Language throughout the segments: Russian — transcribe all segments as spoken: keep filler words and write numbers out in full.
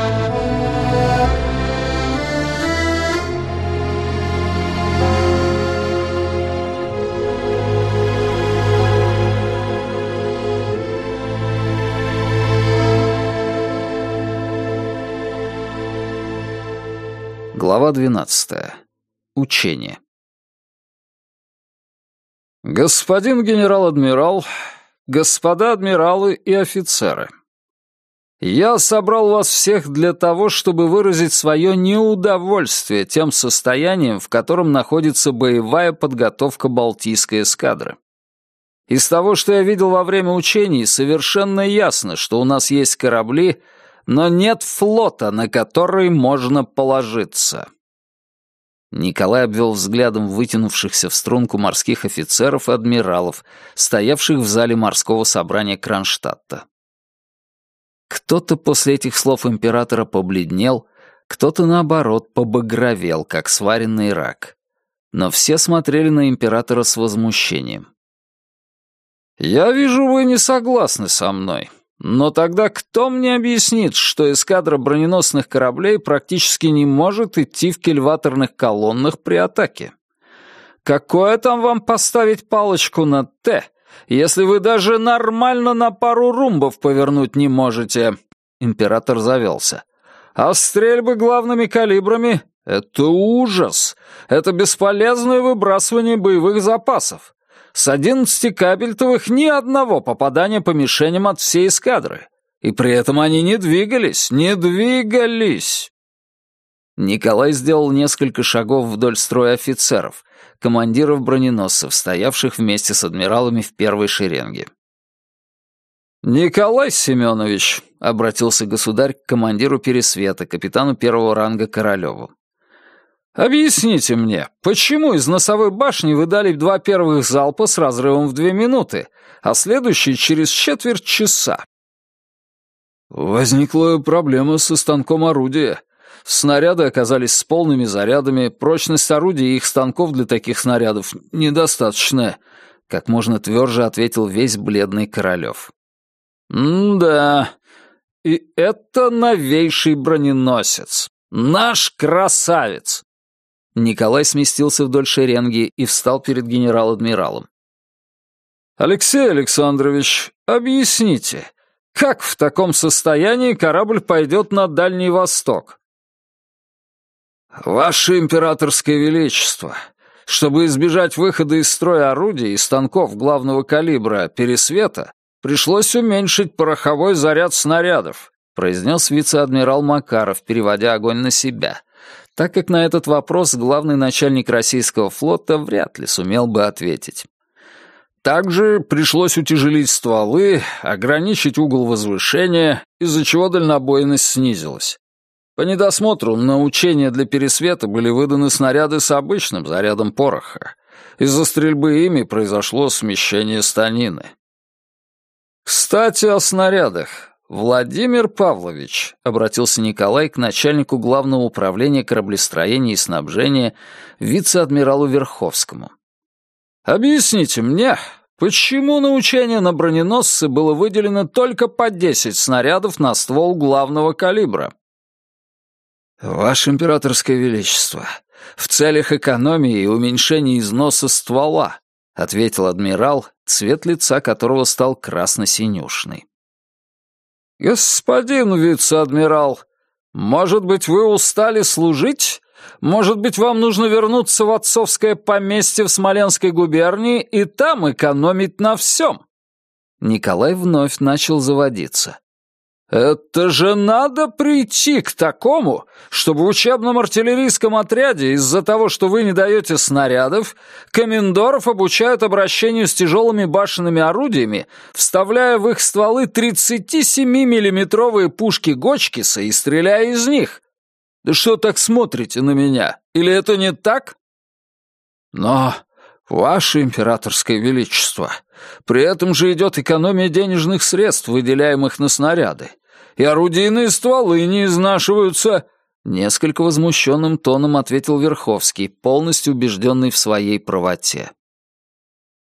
Глава двенадцатая. Учение. Господин генерал-адмирал, господа адмиралы и офицеры, я собрал вас всех для того, чтобы выразить свое неудовольствие тем состоянием, в котором находится боевая подготовка Балтийской эскадры. Из того, что я видел во время учений, совершенно ясно, что у нас есть корабли, но нет флота, на который можно положиться. Николай обвел взглядом вытянувшихся в струнку морских офицеров и адмиралов, стоявших в зале морского собрания Кронштадта. Кто-то после этих слов императора побледнел, кто-то, наоборот, побагровел, как сваренный рак. Но все смотрели на императора с возмущением. «Я вижу, вы не согласны со мной. Но тогда кто мне объяснит, что эскадра броненосных кораблей практически не может идти в кильваторных колоннах при атаке? Какое там вам поставить палочку на «Т», если вы даже нормально на пару румбов повернуть не можете?» Император завелся. «А стрельбы главными калибрами — это ужас! Это бесполезное выбрасывание боевых запасов. С одиннадцати кабельтовых ни одного попадания по мишеням от всей эскадры. И при этом они не двигались, не двигались!» Николай сделал несколько шагов вдоль строя офицеров, командиров броненосцев, стоявших вместе с адмиралами в первой шеренге. «Николай Семенович», — обратился государь к командиру Пересвета, капитану первого ранга Королеву, «объясните мне, почему из носовой башни вы дали два первых залпа с разрывом в две минуты, а следующий через четверть часа?» «Возникла проблема со станком орудия. Снаряды оказались с полными зарядами, прочность орудия и их станков для таких снарядов недостаточная», — как можно тверже ответил весь бледный Королев. «М-да, и это новейший броненосец, наш красавец!» Николай сместился вдоль шеренги и встал перед генерал-адмиралом. «Алексей Александрович, объясните, как в таком состоянии корабль пойдет на Дальний Восток?» «Ваше императорское величество, чтобы избежать выхода из строя орудий и станков главного калибра Пересвета, пришлось уменьшить пороховой заряд снарядов», произнес вице-адмирал Макаров, переводя огонь на себя, так как на этот вопрос главный начальник российского флота вряд ли сумел бы ответить. «Также пришлось утяжелить стволы, ограничить угол возвышения, из-за чего дальнобойность снизилась. По недосмотру на учения для Пересвета были выданы снаряды с обычным зарядом пороха. Из-за стрельбы ими произошло смещение станины». «Кстати, о снарядах. Владимир Павлович», — обратился Николай к начальнику Главного управления кораблестроения и снабжения, вице-адмиралу Верховскому. «Объясните мне, почему на учение на броненосцы было выделено только по десять снарядов на ствол главного калибра?» «Ваше императорское величество, в целях экономии и уменьшения износа ствола», — ответил адмирал, цвет лица которого стал красно-синюшный. «Господин вице-адмирал, может быть, вы устали служить? Может быть, вам нужно вернуться в отцовское поместье в Смоленской губернии и там экономить на всем?» Николай вновь начал заводиться. «Это же надо прийти к такому, чтобы в учебном артиллерийском отряде из-за того, что вы не даете снарядов, комендоров обучают обращению с тяжелыми башенными орудиями, вставляя в их стволы тридцатисемимиллиметровые пушки Гочкиса и стреляя из них. Да что так смотрите на меня? Или это не так?» «Но, ваше императорское величество, при этом же идет экономия денежных средств, выделяемых на снаряды, и орудийные стволы не изнашиваются», — несколько возмущенным тоном ответил Верховский, полностью убежденный в своей правоте.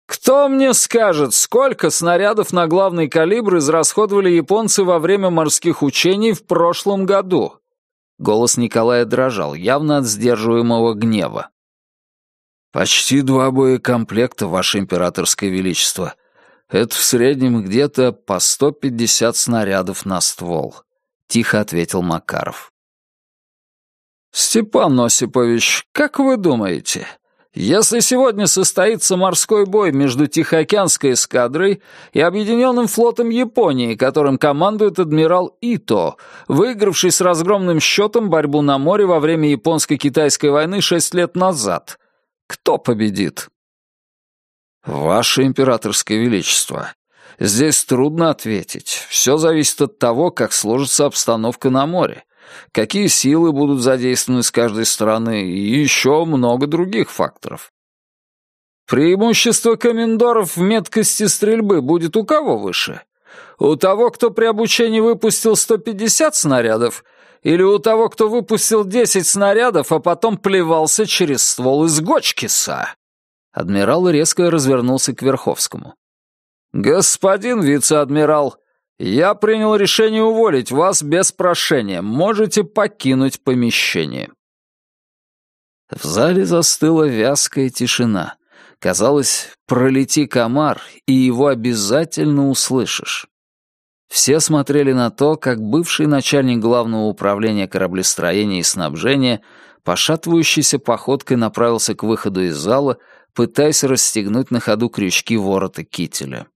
Кто мне скажет, сколько снарядов на главный калибр израсходовали японцы во время морских учений в прошлом году?» Голос Николая дрожал, явно от сдерживаемого гнева. «Почти два боекомплекта, Ваше Императорское Величество. Это в среднем где-то по сто пятьдесят снарядов на ствол», — тихо ответил Макаров. «Степан Осипович, как вы думаете, если сегодня состоится морской бой между Тихоокеанской эскадрой и Объединенным флотом Японии, которым командует адмирал Ито, выигравший с разгромным счетом борьбу на море во время Японско-Китайской войны шесть лет назад, кто победит?» «Ваше Императорское Величество, здесь трудно ответить. Все зависит от того, как сложится обстановка на море, какие силы будут задействованы с каждой стороны и еще много других факторов. Преимущество комендоров в меткости стрельбы будет у кого выше? У того, кто при обучении выпустил сто пятьдесят снарядов, или у того, кто выпустил десять снарядов, а потом плевался через ствол из Гочкиса?» Адмирал резко развернулся к Верховскому. «Господин вице-адмирал, я принял решение уволить вас без прошения. Можете покинуть помещение». В зале застыла вязкая тишина. Казалось, пролети комар, и его обязательно услышишь. Все смотрели на то, как бывший начальник главного управления кораблестроения и снабжения пошатывающейся походкой направился к выходу из зала, пытаясь расстегнуть на ходу крючки ворота кителя.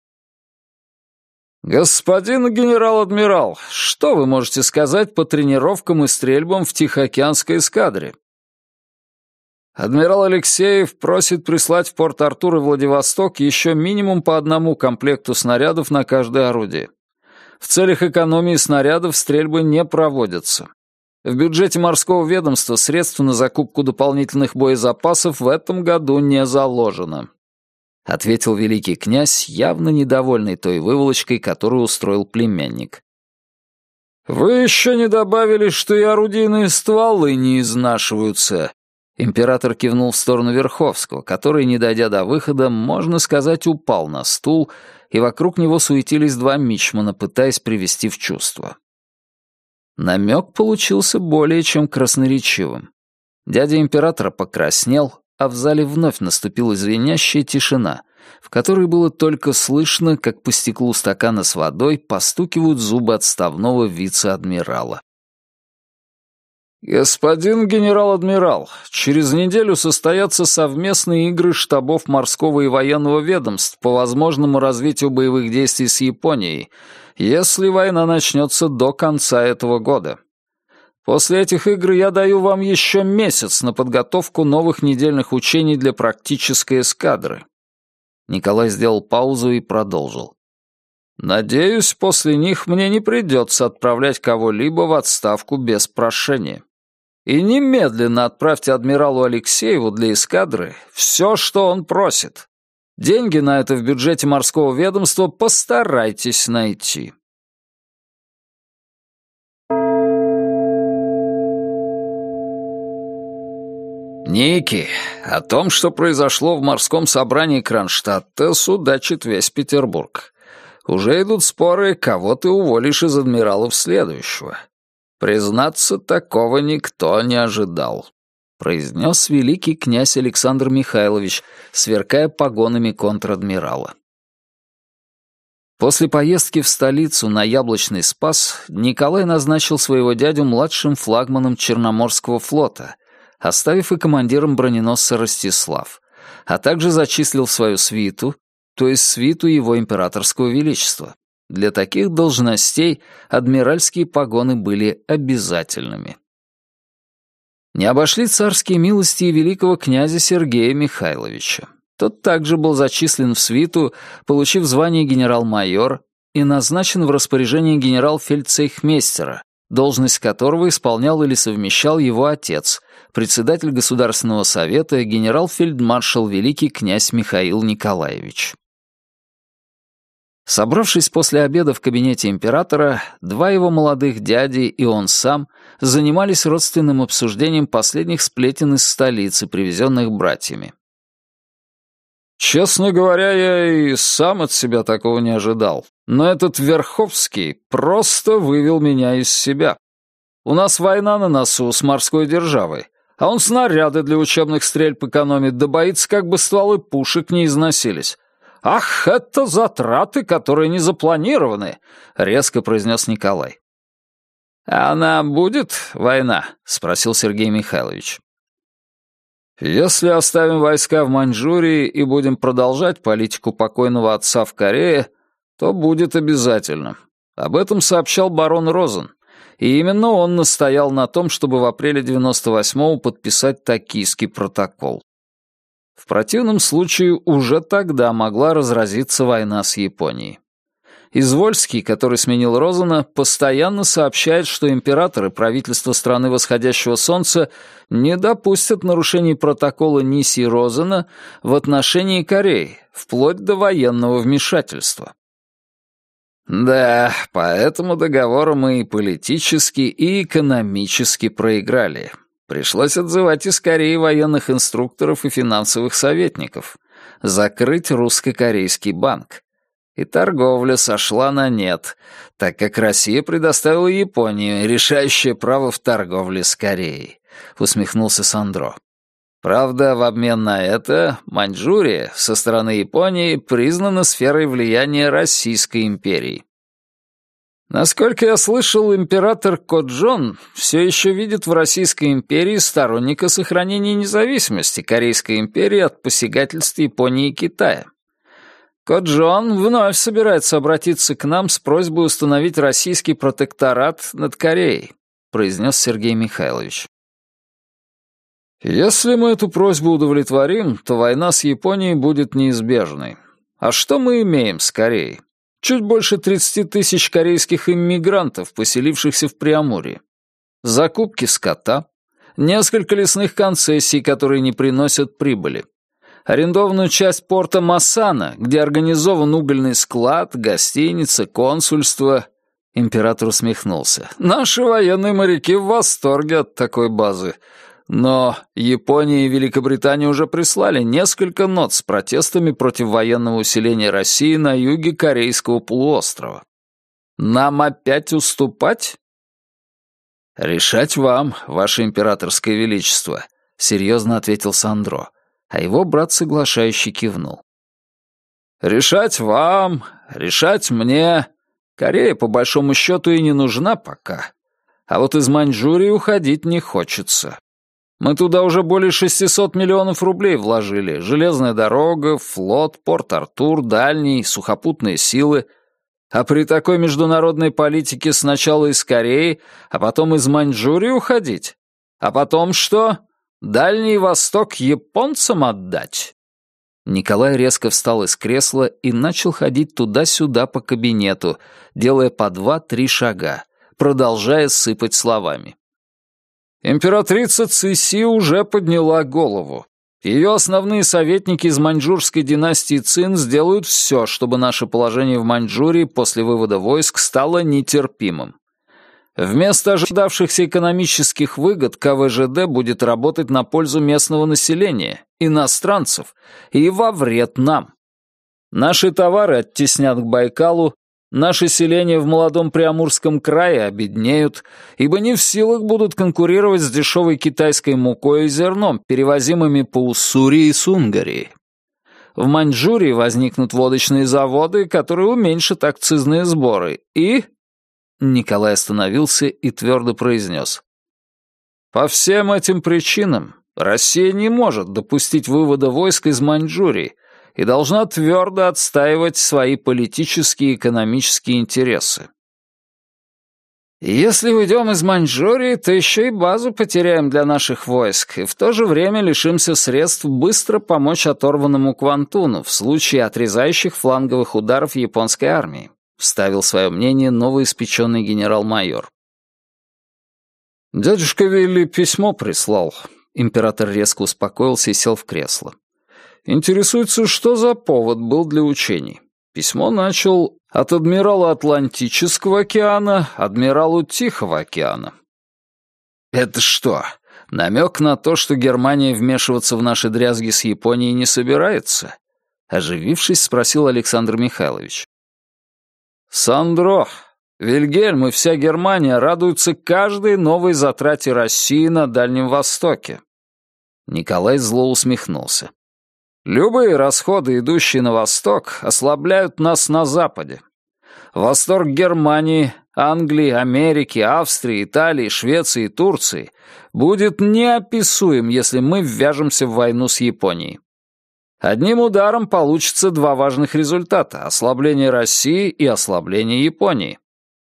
«Господин генерал-адмирал, что вы можете сказать по тренировкам и стрельбам в Тихоокеанской эскадре?» «Адмирал Алексеев просит прислать в Порт-Артур и Владивосток еще минимум по одному комплекту снарядов на каждое орудие. В целях экономии снарядов стрельбы не проводятся. В бюджете морского ведомства средств на закупку дополнительных боезапасов в этом году не заложено», — ответил великий князь, явно недовольный той выволочкой, которую устроил племянник. «Вы еще не добавили, что и орудийные стволы не изнашиваются». Император кивнул в сторону Верховского, который, не дойдя до выхода, можно сказать, упал на стул, и вокруг него суетились два мичмана, пытаясь привести в чувство. Намек получился более чем красноречивым. Дядя императора покраснел, а в зале вновь наступила звенящая тишина, в которой было только слышно, как по стеклу стакана с водой постукивают зубы отставного вице-адмирала. «Господин генерал-адмирал, через неделю состоятся совместные игры штабов морского и военного ведомств по возможному развитию боевых действий с Японией, если война начнется до конца этого года. После этих игр я даю вам еще месяц на подготовку новых недельных учений для практической эскадры». Николай сделал паузу и продолжил. «Надеюсь, после них мне не придется отправлять кого-либо в отставку без прошения. И немедленно отправьте адмиралу Алексееву для эскадры все, что он просит. Деньги на это в бюджете морского ведомства постарайтесь найти». «Ники, о том, что произошло в морском собрании Кронштадта, судачит весь Петербург. Уже идут споры, кого ты уволишь из адмиралов следующего. Признаться, такого никто не ожидал», — произнес великий князь Александр Михайлович, сверкая погонами контр-адмирала. После поездки в столицу на Яблочный Спас Николай назначил своего дядю младшим флагманом Черноморского флота, оставив и командиром броненосца Ростислав, а также зачислил в свою свиту, то есть свиту его императорского величества. Для таких должностей адмиральские погоны были обязательными. Не обошли царские милости и великого князя Сергея Михайловича. Тот также был зачислен в свиту, получив звание генерал-майор и назначен в распоряжение генерал-фельдцейхмейстера, должность которого исполнял или совмещал его отец, председатель Государственного совета, генерал-фельдмаршал великий князь Михаил Николаевич. Собравшись после обеда в кабинете императора, два его молодых дяди и он сам занимались родственным обсуждением последних сплетен из столицы, привезенных братьями. Честно говоря, я и сам от себя такого не ожидал. Но этот Верховский просто вывел меня из себя. У нас война на носу с морской державой, а он снаряды для учебных стрельб экономит, да боится, как бы стволы пушек не износились. «Ах, это затраты, которые не запланированы», — резко произнес Николай. «А она будет, война?» — спросил Сергей Михайлович. «Если оставим войска в Маньчжурии и будем продолжать политику покойного отца в Корее, то будет обязательно. Об этом сообщал барон Розен, и именно он настоял на том, чтобы в апреле девяносто восьмого подписать Токийский протокол. В противном случае уже тогда могла разразиться война с Японией. Извольский, который сменил Розена, постоянно сообщает, что император и правительство страны восходящего солнца не допустят нарушений протокола Ниси-Розена в отношении Кореи, вплоть до военного вмешательства. Да, по этому договору мы и политически, и экономически проиграли. Пришлось отзывать из Кореи военных инструкторов и финансовых советников, закрыть русско-корейский банк. И торговля сошла на нет, так как Россия предоставила Японии решающее право в торговле с Кореей, усмехнулся Сандро. Правда, в обмен на это Маньчжурия со стороны Японии признана сферой влияния Российской империи. Насколько я слышал, император Коджон все еще видит в Российской империи сторонника сохранения независимости Корейской империи от посягательств Японии и Китая. Коджон вновь собирается обратиться к нам с просьбой установить российский протекторат над Кореей, произнес Сергей Михайлович. Если мы эту просьбу удовлетворим, то война с Японией будет неизбежной. А что мы имеем с Кореей? Чуть больше тридцати тысяч корейских иммигрантов, поселившихся в Преамурье. Закупки скота, несколько лесных концессий, которые не приносят прибыли. Арендованную часть порта Масана, где организован угольный склад, гостиница, консульство. Император усмехнулся. Наши военные моряки в восторге от такой базы. Но Япония и Великобритания уже прислали несколько нот с протестами против военного усиления России на юге Корейского полуострова. Нам опять уступать? Решать вам, ваше императорское величество, серьезно ответил Сандро, а его брат соглашающе кивнул. Решать вам, решать мне. Корея, по большому счету, и не нужна пока. А вот из Маньчжурии уходить не хочется. Мы туда уже более шестисот миллионов рублей вложили. Железная дорога, флот, Порт-Артур, дальние, сухопутные силы. А при такой международной политике сначала из Кореи, а потом из Маньчжурии уходить? А потом что? Дальний Восток японцам отдать? Николай резко встал из кресла и начал ходить туда-сюда по кабинету, делая по два-три шага, продолжая сыпать словами. Императрица Цыси уже подняла голову. Ее основные советники из маньчжурской династии Цин сделают все, чтобы наше положение в Маньчжурии после вывода войск стало нетерпимым. Вместо ожидавшихся экономических выгод ка вэ жэ дэ будет работать на пользу местного населения, иностранцев, и во вред нам. Наши товары оттеснят к Байкалу, наши селения в молодом Приамурском крае обеднеют, ибо не в силах будут конкурировать с дешевой китайской мукой и зерном, перевозимыми по Уссурии и Сунгарии. В Маньчжурии возникнут водочные заводы, которые уменьшат акцизные сборы, и... Николай остановился и твердо произнес. По всем этим причинам Россия не может допустить вывода войск из Маньчжурии и должна твердо отстаивать свои политические и экономические интересы. Если уйдем из Маньчжурии, то еще и базу потеряем для наших войск, и в то же время лишимся средств быстро помочь оторванному Квантуну в случае отрезающих фланговых ударов японской армии, вставил свое мнение новоиспеченный генерал-майор. «Дядюшка Вилли письмо прислал». Император резко успокоился и сел в кресло. «Интересуется, что за повод был для учений. Письмо начал от адмирала Атлантического океана, адмиралу Тихого океана». «Это что, намек на то, что Германия вмешиваться в наши дрязги с Японией не собирается? — оживившись, спросил Александр Михайлович. «Сандро, Вильгельм и вся Германия радуются каждой новой затрате России на Дальнем Востоке». Николай зло усмехнулся. «Любые расходы, идущие на восток, ослабляют нас на Западе. Восторг Германии, Англии, Америки, Австрии, Италии, Швеции и Турции будет неописуем, если мы ввяжемся в войну с Японией. Одним ударом получится два важных результата — ослабление России и ослабление Японии.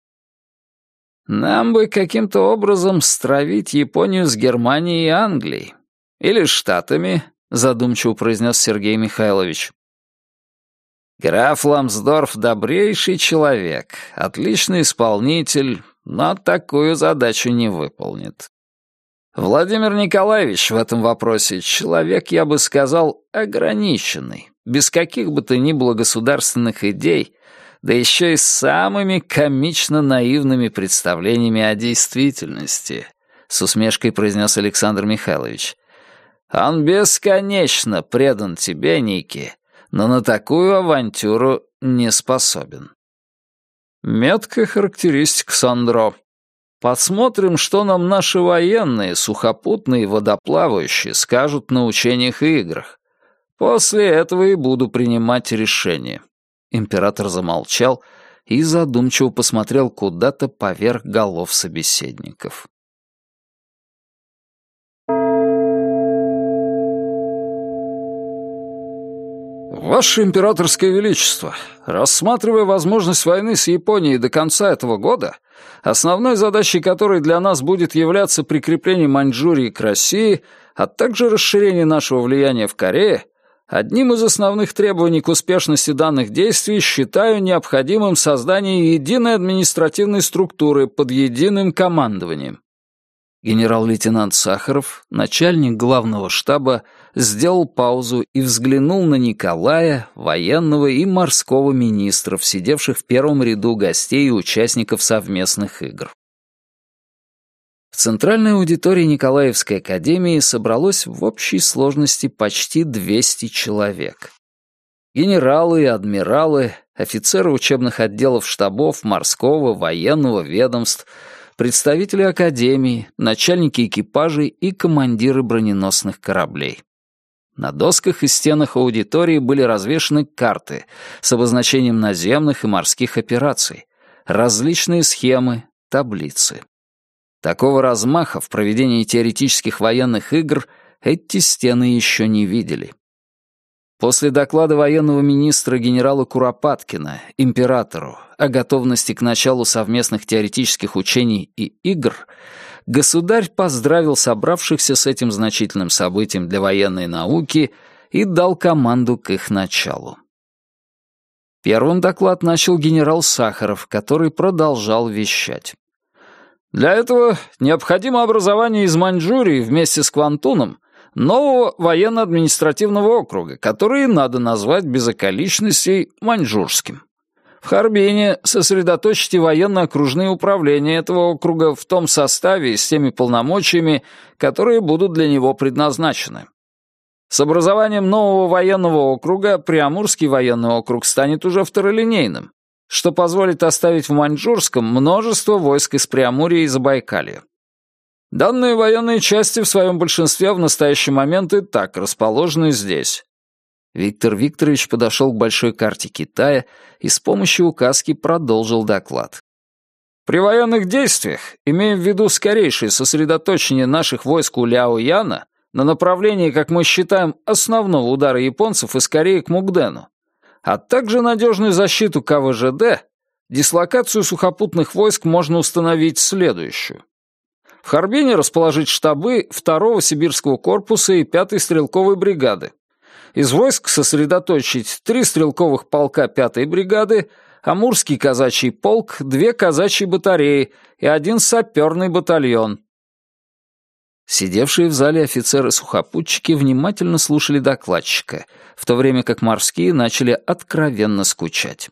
Нам бы каким-то образом стравить Японию с Германией и Англией. Или Штатами, задумчиво произнес Сергей Михайлович. Граф Ламсдорф — добрейший человек, отличный исполнитель, но такую задачу не выполнит. Владимир Николаевич в этом вопросе человек, я бы сказал, ограниченный, без каких бы то ни было государственных идей, да еще и с самыми комично-наивными представлениями о действительности, с усмешкой произнес Александр Михайлович. Он бесконечно предан тебе, Ники, но на такую авантюру не способен. Меткая характеристика, Сандро. Посмотрим, что нам наши военные, сухопутные и водоплавающие скажут на учениях и играх. После этого и буду принимать решение. Император замолчал и задумчиво посмотрел куда-то поверх голов собеседников. «Ваше императорское величество, рассматривая возможность войны с Японией до конца этого года, основной задачей которой для нас будет являться прикрепление Маньчжурии к России, а также расширение нашего влияния в Корее, одним из основных требований к успешности данных действий считаю необходимым создание единой административной структуры под единым командованием». Генерал-лейтенант Сахаров, начальник главного штаба, сделал паузу и взглянул на Николая, военного и морского министров, сидевших в первом ряду гостей и участников совместных игр. В центральной аудитории Николаевской академии собралось в общей сложности почти двести человек. Генералы и адмиралы, офицеры учебных отделов штабов морского, военного ведомств, представители академии, начальники экипажей и командиры броненосных кораблей. На досках и стенах аудитории были развешаны карты с обозначением наземных и морских операций, различные схемы, таблицы. Такого размаха в проведении теоретических военных игр эти стены еще не видели. После доклада военного министра генерала Куропаткина императору о готовности к началу совместных теоретических учений и игр, государь поздравил собравшихся с этим значительным событием для военной науки и дал команду к их началу. Первым доклад начал генерал Сахаров, который продолжал вещать. Для этого необходимо образование из Маньчжурии вместе с Квантуном нового военно-административного округа, который надо назвать без околичностей маньчжурским. В Харбине сосредоточьте военно-окружные управления этого округа в том составе и с теми полномочиями, которые будут для него предназначены. С образованием нового военного округа Приамурский военный округ станет уже второлинейным, что позволит оставить в Маньчжурском множество войск из Преамурья и Забайкалья. Данные военные части в своем большинстве в настоящий момент и так расположены здесь. Виктор Викторович подошел к большой карте Китая и с помощью указки продолжил доклад. При военных действиях, имея в виду скорейшее сосредоточение наших войск у Ляояна на направлении, как мы считаем, основного удара японцев из Кореи к Мукдену, а также надежную защиту ка вэ жэ дэ, дислокацию сухопутных войск можно установить следующую. В Харбине расположить штабы второго сибирского корпуса и пятой стрелковой бригады. Из войск сосредоточить три стрелковых полка пятой бригады, Амурский казачий полк, две казачьи батареи и один саперный батальон. Сидевшие в зале офицеры-сухопутчики внимательно слушали докладчика, в то время как морские начали откровенно скучать.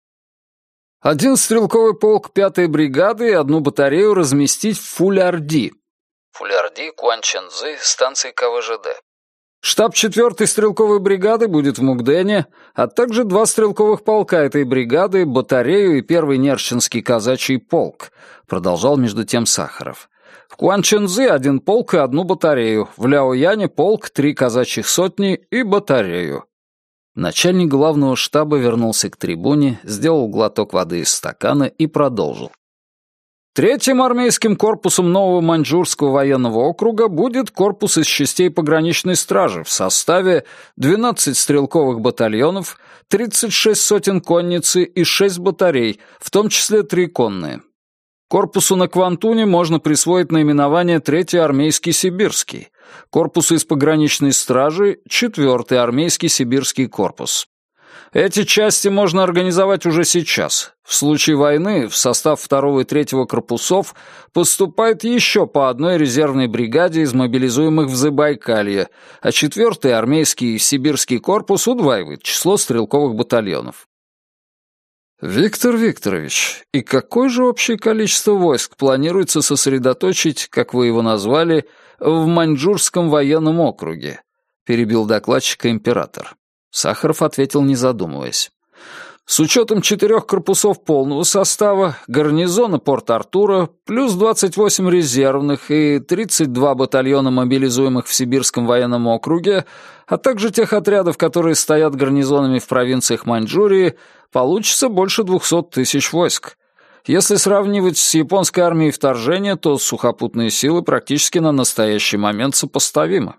Один стрелковый полк пятой бригады и одну батарею разместить в Фулярди. Фулярди, Куанчэнзы, станции ка вэ жэ дэ. Штаб четвёртой стрелковой бригады будет в Мукдене, а также два стрелковых полка этой бригады, батарею и первый Нерчинский казачий полк», — продолжал между тем Сахаров. «В Куанчэнзы один полк и одну батарею, в Ляояне полк, три казачьих сотни и батарею». Начальник главного штаба вернулся к трибуне, сделал глоток воды из стакана и продолжил. Третьим армейским корпусом нового Маньчжурского военного округа будет корпус из частей пограничной стражи в составе двенадцать стрелковых батальонов, тридцать шесть сотен конницы и шесть батарей, в том числе три конные. Корпусу на Квантуне можно присвоить наименование Третий армейский сибирский, корпусу из пограничной стражи — Четвертый армейский сибирский корпус. Эти части можно организовать уже сейчас. В случае войны в состав второго и третьего корпусов поступает еще по одной резервной бригаде из мобилизуемых в Забайкалье, а четвертый армейский сибирский корпус удваивает число стрелковых батальонов. Виктор Викторович, и какое же общее количество войск планируется сосредоточить, как вы его назвали, в Маньчжурском военном округе? Перебил докладчика император. Сахаров ответил, не задумываясь. С учетом четырех корпусов полного состава, гарнизона Порт-Артура, плюс двадцать восемь резервных и тридцать два батальона мобилизуемых в Сибирском военном округе, а также тех отрядов, которые стоят гарнизонами в провинциях Маньчжурии, получится больше двухсот тысяч войск. Если сравнивать с японской армией вторжения, то сухопутные силы практически на настоящий момент сопоставимы.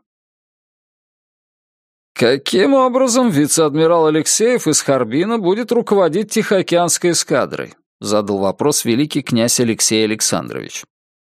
Каким образом вице-адмирал Алексеев из Харбина будет руководить Тихоокеанской эскадрой? Задал вопрос великий князь Алексей Александрович.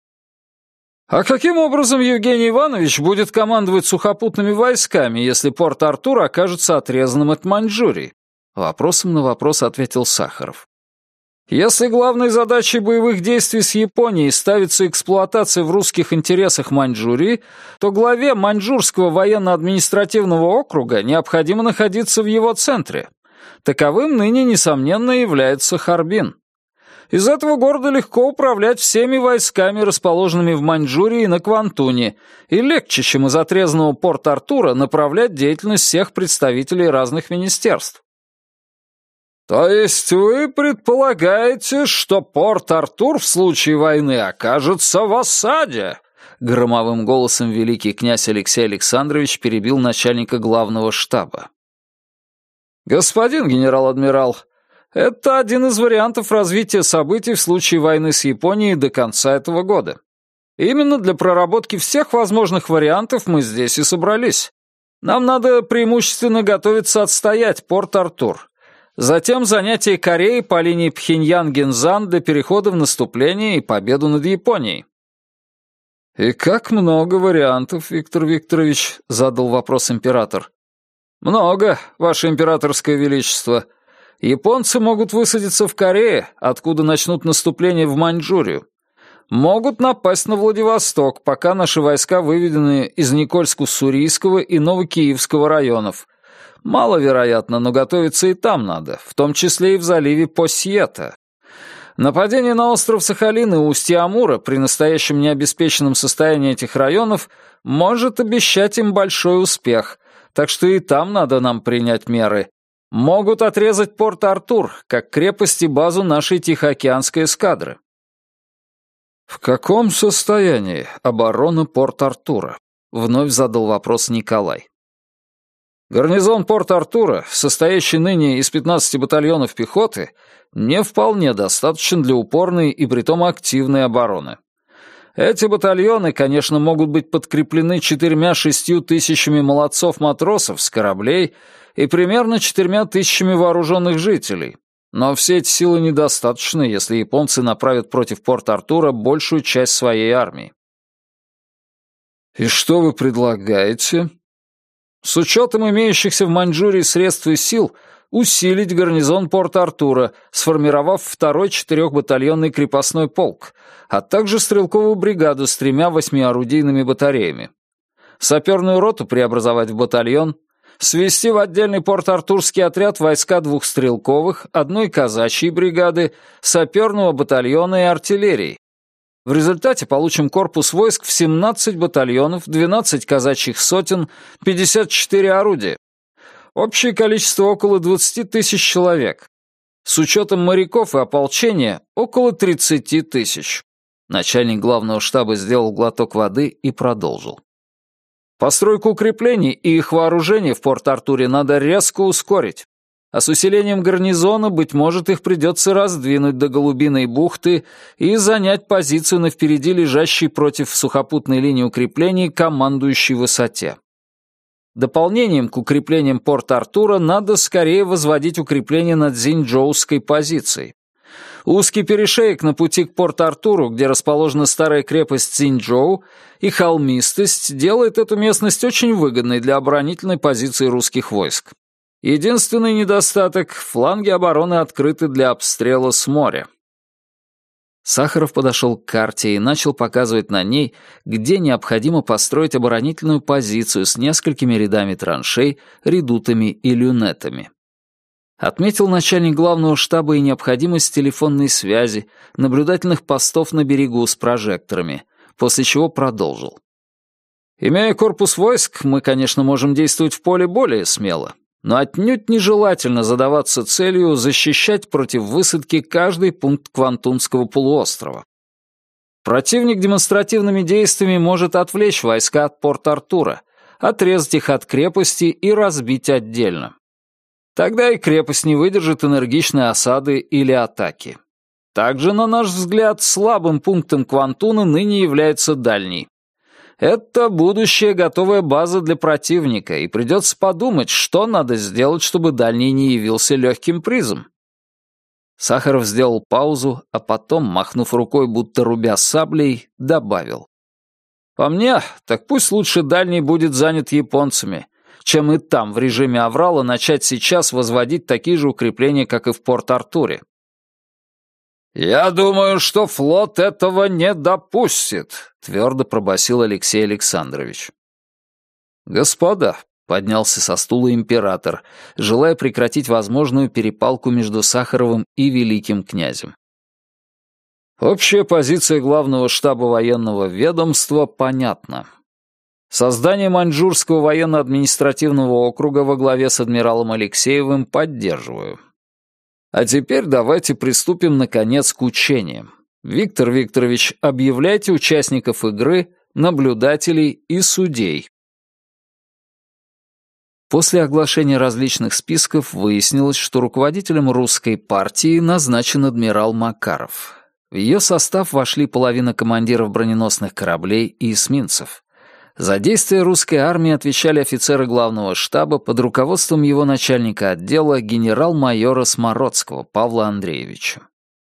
А каким образом Евгений Иванович будет командовать сухопутными войсками, если Порт-Артур окажется отрезанным от Маньчжурии? Вопросом на вопрос ответил Сахаров. Если главной задачей боевых действий с Японией ставится эксплуатация в русских интересах Маньчжурии, то главе Маньчжурского военно-административного округа необходимо находиться в его центре. Таковым ныне, несомненно, является Харбин. Из этого города легко управлять всеми войсками, расположенными в Маньчжурии и на Квантуне, и легче, чем из отрезанного Порт-Артура, направлять деятельность всех представителей разных министерств. «То есть вы предполагаете, что Порт-Артур в случае войны окажется в осаде?» Громовым голосом великий князь Алексей Александрович перебил начальника главного штаба. «Господин генерал-адмирал, это один из вариантов развития событий в случае войны с Японией до конца этого года. Именно для проработки всех возможных вариантов мы здесь и собрались. Нам надо преимущественно готовиться отстоять Порт-Артур. Затем занятие Кореи по линии Пхеньян-Гинзан для перехода в наступление и победу над Японией». «И как много вариантов, Виктор Викторович?» — задал вопрос император. «Много, Ваше Императорское Величество. Японцы могут высадиться в Корее, откуда начнут наступление в Маньчжурию. Могут напасть на Владивосток, пока наши войска выведены из Никольско-Уссурийского и Новокиевского районов. Маловероятно, но готовиться и там надо, в том числе и в заливе Посьета. Нападение на остров Сахалин и устье Амура при настоящем необеспеченном состоянии этих районов может обещать им большой успех, так что и там надо нам принять меры. Могут отрезать Порт-Артур, как крепость и базу нашей Тихоокеанской эскадры». «В каком состоянии оборона Порт-Артура?» — вновь задал вопрос Николай. «Гарнизон Порт-Артура, состоящий ныне из пятнадцати батальонов пехоты, не вполне достаточен для упорной и притом активной обороны. Эти батальоны, конечно, могут быть подкреплены четырьмя-шестью тысячами молодцов-матросов с кораблей и примерно четырьмя тысячами вооруженных жителей, но все эти силы недостаточны, если японцы направят против Порт-Артура большую часть своей армии». «И что вы предлагаете?» «С учетом имеющихся в Маньчжурии средств и сил усилить гарнизон Порт-Артура, сформировав второй четырехбатальонный крепостной полк, а также стрелковую бригаду с тремя восьмиорудийными батареями. Саперную роту преобразовать в батальон, свести в отдельный Порт-Артурский отряд войска двух стрелковых, одной казачьей бригады, саперного батальона и артиллерии. В результате получим корпус войск в семнадцать батальонов, двенадцать казачьих сотен, пятьдесят четыре орудия. Общее количество около двадцати тысяч человек. С учетом моряков и ополчения около тридцати тысяч. Начальник главного штаба сделал глоток воды и продолжил. Постройку укреплений и их вооружение в Порт-Артуре надо резко ускорить. А с усилением гарнизона, быть может, их придется раздвинуть до Голубиной бухты и занять позицию на впереди лежащей против сухопутной линии укреплений командующей высоте. Дополнением к укреплениям Порт-Артура надо скорее возводить укрепления над Цзиньчжоуской позицией. Узкий перешеек на пути к Порт-Артуру, где расположена старая крепость Цзиньчжоу, и холмистость делает эту местность очень выгодной для оборонительной позиции русских войск. Единственный недостаток — фланги обороны открыты для обстрела с моря. Сахаров подошел к карте и начал показывать на ней, где необходимо построить оборонительную позицию с несколькими рядами траншей, редутами и люнетами. Отметил начальник главного штаба и необходимость телефонной связи, наблюдательных постов на берегу с прожекторами, после чего продолжил. Имея корпус войск, мы, конечно, можем действовать в поле более смело, но отнюдь нежелательно задаваться целью защищать против высадки каждый пункт Квантунского полуострова. Противник демонстративными действиями может отвлечь войска от Порт-Артура, отрезать их от крепости и разбить отдельно. Тогда и крепость не выдержит энергичной осады или атаки. Также, на наш взгляд, слабым пунктом Квантуна ныне является дальний. Это будущая готовая база для противника, и придется подумать, что надо сделать, чтобы дальний не явился легким призом. Сахаров сделал паузу, а потом, махнув рукой, будто рубя саблей, добавил. По мне, так пусть лучше дальний будет занят японцами, чем и там, в режиме аврала, начать сейчас возводить такие же укрепления, как и в Порт-Артуре. «Я думаю, что флот этого не допустит», — твердо пробасил Алексей Александрович. «Господа», — поднялся со стула император, желая прекратить возможную перепалку между Сахаровым и великим князем. «Общая позиция главного штаба военного ведомства понятна. Создание Маньчжурского военно-административного округа во главе с адмиралом Алексеевым поддерживаю. А теперь давайте приступим, наконец, к учениям. Виктор Викторович, объявляйте участников игры, наблюдателей и судей». После оглашения различных списков выяснилось, что руководителем русской партии назначен адмирал Макаров. В ее состав вошли половина командиров броненосных кораблей и эсминцев. За действия русской армии отвечали офицеры главного штаба под руководством его начальника отдела генерал-майора Смородского Павла Андреевича.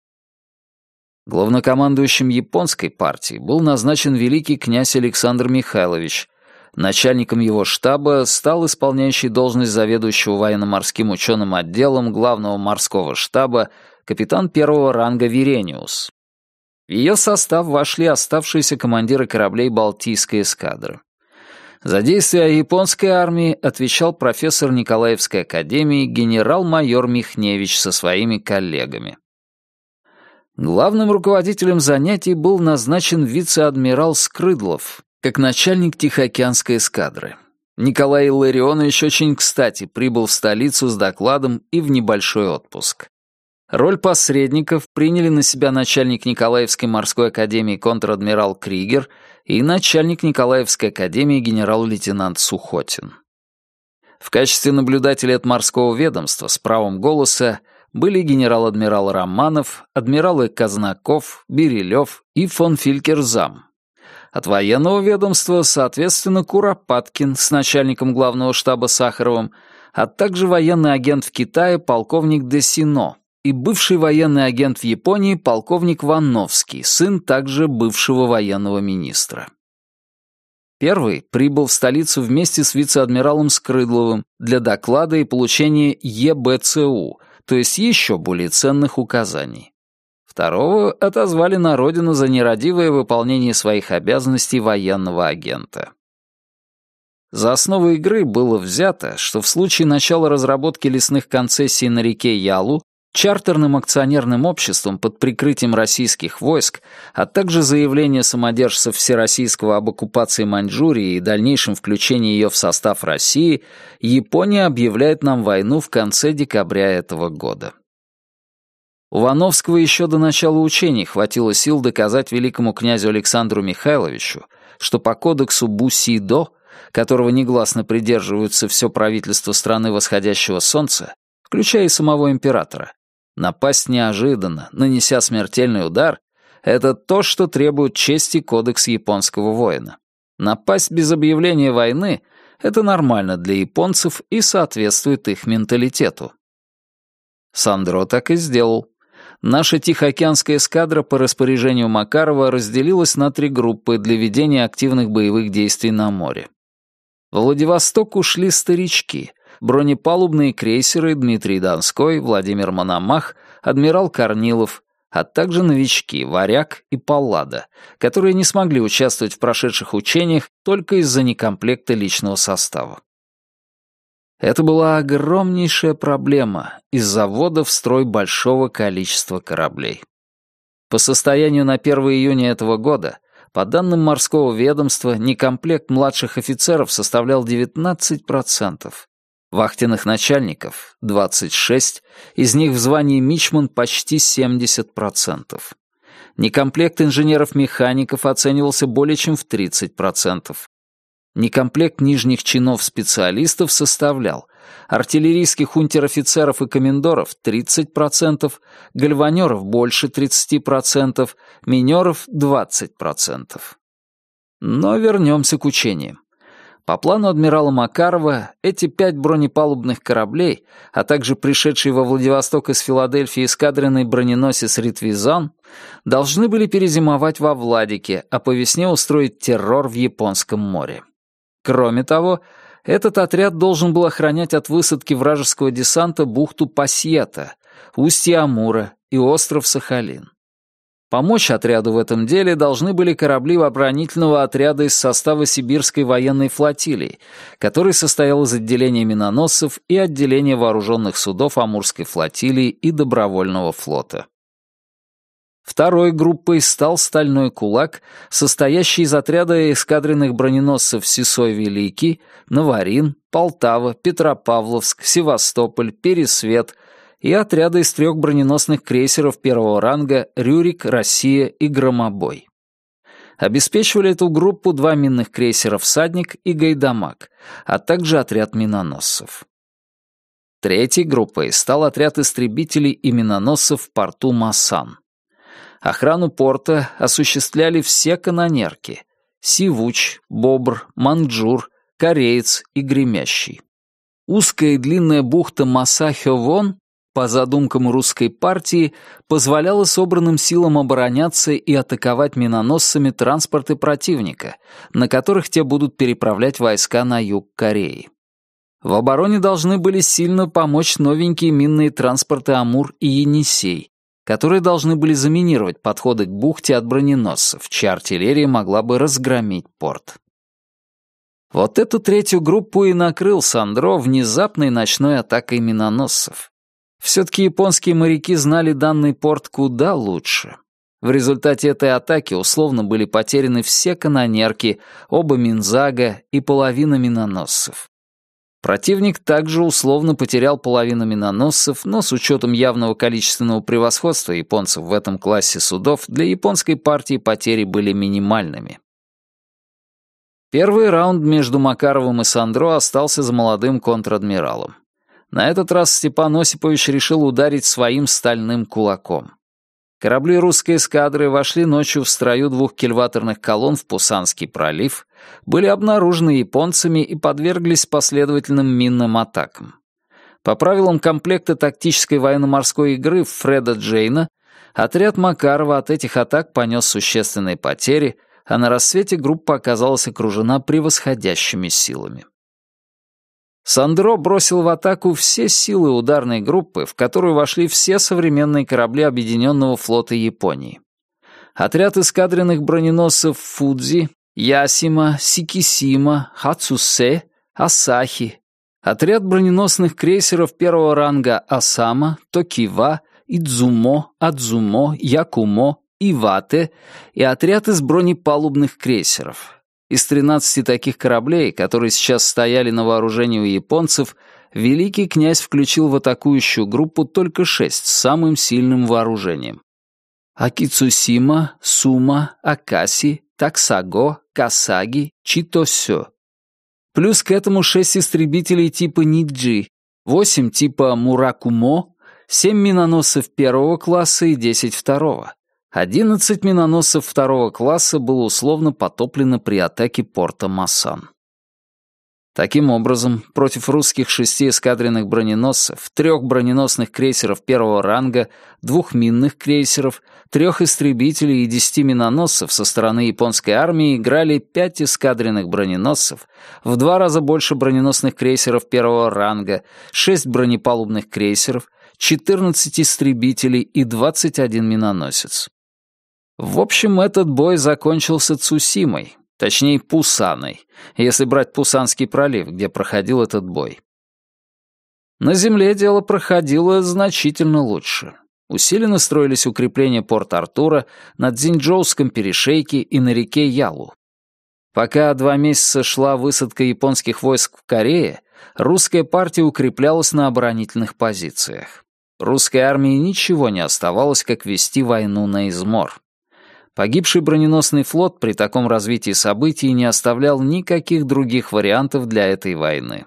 Главнокомандующим японской партии был назначен великий князь Александр Михайлович. Начальником его штаба стал исполняющий должность заведующего военно-морским ученым отделом главного морского штаба капитан первого ранга Верениус. В ее состав вошли оставшиеся командиры кораблей Балтийской эскадры. За действия японской армии отвечал профессор Николаевской академии генерал-майор Михневич со своими коллегами. Главным руководителем занятий был назначен вице-адмирал Скрыдлов, как начальник Тихоокеанской эскадры. Николай Илларионович очень кстати прибыл в столицу с докладом и в небольшой отпуск. Роль посредников приняли на себя начальник Николаевской морской академии контр-адмирал Кригер и начальник Николаевской академии генерал-лейтенант Сухотин. В качестве наблюдателей от морского ведомства с правом голоса были генерал-адмирал Романов, адмиралы Казнаков, Берилев и фон Филькер-зам. От военного ведомства, соответственно, Куропаткин с начальником главного штаба Сахаровым, а также военный агент в Китае полковник Десино и бывший военный агент в Японии полковник Ванновский, сын также бывшего военного министра. Первый прибыл в столицу вместе с вице-адмиралом Скрыдловым для доклада и получения Е Б Ц У, то есть еще более ценных указаний. Второго отозвали на родину за нерадивое выполнение своих обязанностей военного агента. За основу игры было взято, что в случае начала разработки лесных концессий на реке Ялу Чартерным акционерным обществом под прикрытием российских войск, а также заявление самодержцев Всероссийского об оккупации Маньчжурии и дальнейшем включении ее в состав России, Япония объявляет нам войну в конце декабря этого года. У Вановского еще до начала учений хватило сил доказать великому князю Александру Михайловичу, что по кодексу Бусидо, которого негласно придерживаются все правительство страны восходящего солнца, включая и самого императора, напасть неожиданно, нанеся смертельный удар, это то, что требует чести кодекс японского воина. Напасть без объявления войны — это нормально для японцев и соответствует их менталитету. Сандро так и сделал. Наша Тихоокеанская эскадра по распоряжению Макарова разделилась на три группы для ведения активных боевых действий на море. Во Владивосток ушли старички — бронепалубные крейсеры Дмитрий Донской, Владимир Мономах, адмирал Корнилов, а также новички Варяг и Паллада, которые не смогли участвовать в прошедших учениях только из-за некомплекта личного состава. Это была огромнейшая проблема из-за ввода в строй большого количества кораблей. По состоянию на первое июня этого года, по данным морского ведомства, некомплект младших офицеров составлял девятнадцать процентов. Вахтенных начальников — двадцать шесть, из них в звании мичман почти семьдесят процентов. Некомплект инженеров-механиков оценивался более чем в тридцать процентов. Некомплект нижних чинов-специалистов составлял артиллерийских унтер-офицеров и комендоров — тридцать процентов, гальванеров — больше тридцать процентов, минеров — двадцать процентов. Но вернемся к учениям. По плану адмирала Макарова, эти пять бронепалубных кораблей, а также пришедший во Владивосток из Филадельфии эскадренный броненосец «Ритвизан» должны были перезимовать во Владике, а по весне устроить террор в Японском море. Кроме того, этот отряд должен был охранять от высадки вражеского десанта бухту Пасьета, устье Амура и остров Сахалин. Помочь отряду в этом деле должны были корабли оборонительного отряда из состава Сибирской военной флотилии, который состоял из отделения миноносцев и отделения вооруженных судов Амурской флотилии и добровольного флота. Второй группой стал «Стальной кулак», состоящий из отряда эскадренных броненосцев «Сысой Великий», «Наварин», «Полтава», «Петропавловск», «Севастополь», «Пересвет», и отряда из трех броненосных крейсеров первого ранга «Рюрик», «Россия» и «Громобой». Обеспечивали эту группу два минных крейсера «Всадник» и «Гайдамак», а также отряд миноносцев. Третьей группой стал отряд истребителей и миноносцев в порту Масан. Охрану порта осуществляли все канонерки — Сивуч, Бобр, Манджур, Кореец и Гремящий. Узкая и длинная бухта Масахё-Вон, по задумкам русской партии, позволяла собранным силам обороняться и атаковать миноносцами транспорты противника, на которых те будут переправлять войска на юг Кореи. В обороне должны были сильно помочь новенькие минные транспорты «Амур» и «Енисей», которые должны были заминировать подходы к бухте от броненосцев, чья артиллерия могла бы разгромить порт. Вот эту третью группу и накрыл Сандро внезапной ночной атакой миноносцев. Все-таки японские моряки знали данный порт куда лучше. В результате этой атаки условно были потеряны все канонерки, оба Минзага и половина миноносцев. Противник также условно потерял половину миноносцев, но с учетом явного количественного превосходства японцев в этом классе судов для японской партии потери были минимальными. Первый раунд между Макаровым и Сандро остался за молодым контр-адмиралом. На этот раз Степан Осипович решил ударить своим стальным кулаком. Корабли русской эскадры вошли ночью в строю двух кильваторных колонн в Пусанский пролив, были обнаружены японцами и подверглись последовательным минным атакам. По правилам комплекта тактической военно-морской игры Фреда Джейна, отряд Макарова от этих атак понес существенные потери, а на рассвете группа оказалась окружена превосходящими силами. Сандро бросил в атаку все силы ударной группы, в которую вошли все современные корабли Объединенного флота Японии. Отряд эскадренных броненосцев «Фудзи», «Ясима», «Сикисима», «Хацусе», «Асахи», Отряд броненосных крейсеров первого ранга «Осама», «Токива», «Идзумо», «Адзумо», «Якумо», «Ивате» и отряд из бронепалубных крейсеров. Из тринадцати таких кораблей, которые сейчас стояли на вооружении у японцев, великий князь включил в атакующую группу только шесть с самым сильным вооружением. Акицусима, Сума, Акаси, Таксаго, Касаги, Читосё. Плюс к этому шесть истребителей типа Ниджи, восемь типа Муракумо, семь миноносцев первого класса и десять второго. одиннадцать миноносцев второго класса было условно потоплено при атаке порта Масан. Таким образом, против русских шести эскадренных броненосцев, трех броненосных крейсеров первого ранга, двух минных крейсеров, трех истребителей и десяти миноносцев со стороны японской армии играли пять эскадренных броненосцев, в два раза больше броненосных крейсеров первого ранга, шесть бронепалубных крейсеров, четырнадцать истребителей и двадцать один миноносец. В общем, этот бой закончился Цусимой, точнее Пусаной, если брать Пусанский пролив, где проходил этот бой. На земле дело проходило значительно лучше. Усиленно строились укрепления Порт-Артура на Цзиньчжоуском перешейке и на реке Ялу. Пока два месяца шла высадка японских войск в Корее, русская партия укреплялась на оборонительных позициях. Русской армии ничего не оставалось, как вести войну на измор. Погибший броненосный флот при таком развитии событий не оставлял никаких других вариантов для этой войны.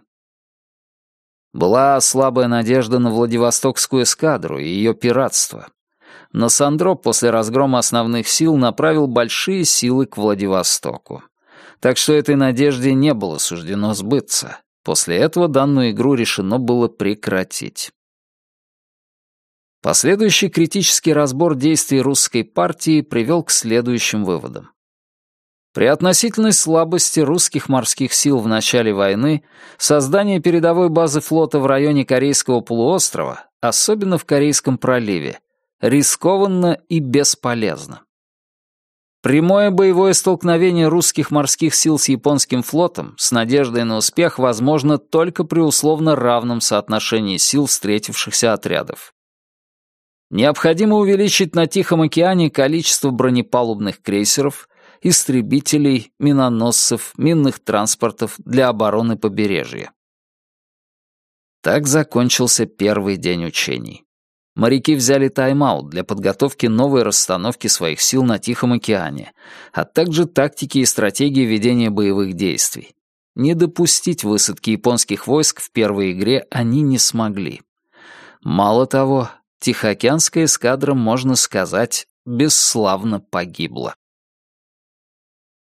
Была слабая надежда на Владивостокскую эскадру и ее пиратство. Но Сандро после разгрома основных сил направил большие силы к Владивостоку. Так что этой надежде не было суждено сбыться. После этого данную игру решено было прекратить. Последующий критический разбор действий русской партии привел к следующим выводам. При относительной слабости русских морских сил в начале войны создание передовой базы флота в районе Корейского полуострова, особенно в Корейском проливе, рискованно и бесполезно. Прямое боевое столкновение русских морских сил с японским флотом с надеждой на успех возможно только при условно равном соотношении сил встретившихся отрядов. Необходимо увеличить на Тихом океане количество бронепалубных крейсеров, истребителей, миноносцев, минных транспортов для обороны побережья. Так закончился первый день учений. Моряки взяли тайм-аут для подготовки новой расстановки своих сил на Тихом океане, а также тактики и стратегии ведения боевых действий. Не допустить высадки японских войск в первой игре они не смогли. Мало того, Тихоокеанская эскадра, можно сказать, бесславно погибла.